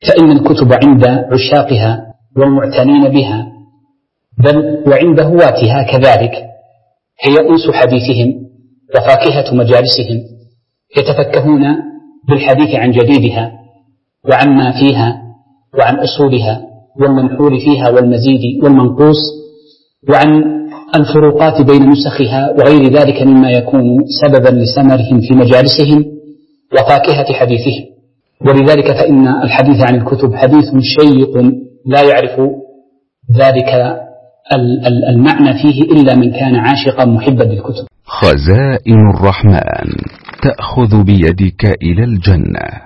فإن الكتب عند عشاقها والمعتنين بها بل وعند هواتها كذلك هي أنس حديثهم وفاكهة مجالسهم، يتفكهون بالحديث عن جديدها وعما فيها وعن أصولها والمنحور فيها والمزيد والمنقوص وعن الفروقات بين نسخها وغير ذلك مما يكون سببا لسمرهم في مجالسهم وفاكهة حديثهم. ولذلك فإن الحديث عن الكتب حديث شيق لا يعرف ذلك المعنى فيه إلا من كان عاشقا محبا للكتب. خزائن الرحمن تأخذ بيدك إلى الجنة.